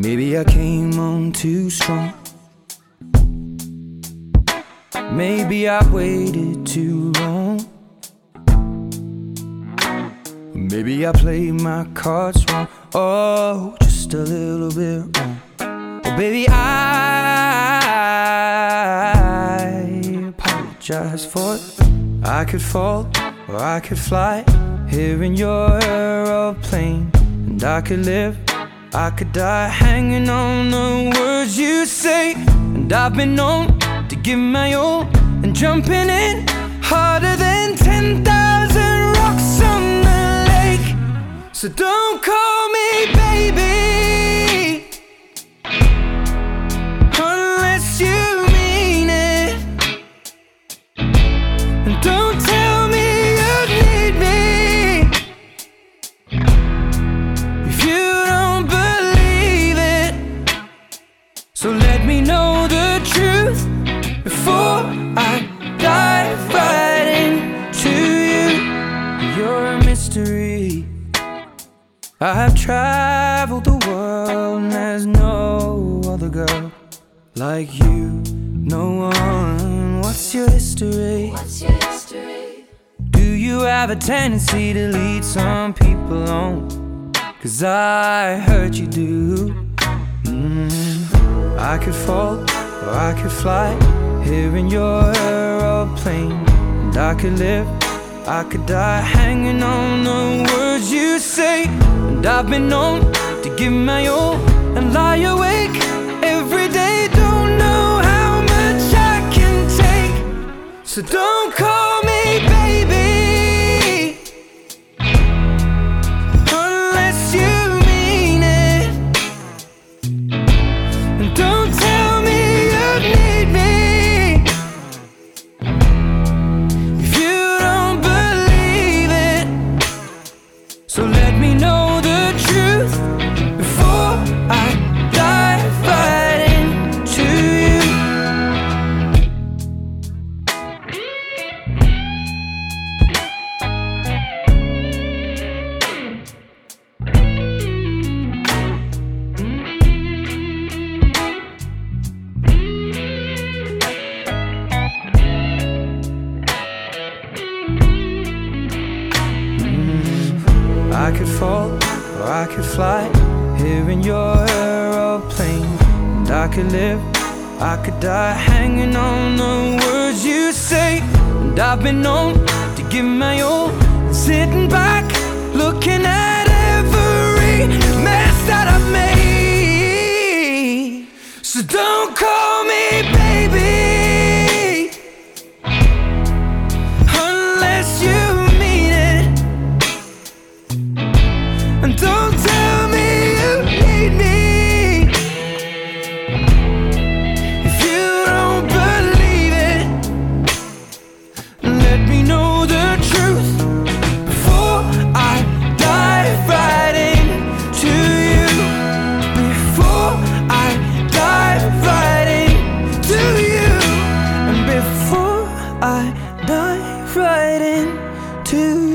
Maybe I came on too strong. Maybe I waited too long. Maybe I played my cards wrong. Oh, just a little bit wrong. Oh, baby, I apologize for it. I could fall or I could fly here in your aeroplane, and I could live, I could die hanging on the words you say. And I've been known to give my all and jumping in harder than 10,000 rocks on the lake. So don't call me baby unless you mean it, and don't tell me you need me if you don't believe it. So let me know the truth before I dive right into you. You're a mystery. I've traveled the world and there's no other girl like you. No one. What's your history? What's your history? Do you have a tendency to lead some people on? 'Cause I heard you do. I could fall or I could fly here in your aeroplane, and I could live, I could die hanging on the words you say. And I've been known to give my all and lie awake every day. Don't know how much I can take. So don't call me baby unless you mean it, and don't tell me you need me if you don't believe it. So let me know the truth before I dive right into you. I could fall or I could fly here in your aeroplane, and I could live, I could die hanging on the words you say. And I've been known to give my all and sitting back looking at every mess that I've made. So don't call me baby unless you mean it, and don't tell me you need me if you don't believe it. Let me know the truth before I dive right into you. Before I dive right into you. And before I dive right into you.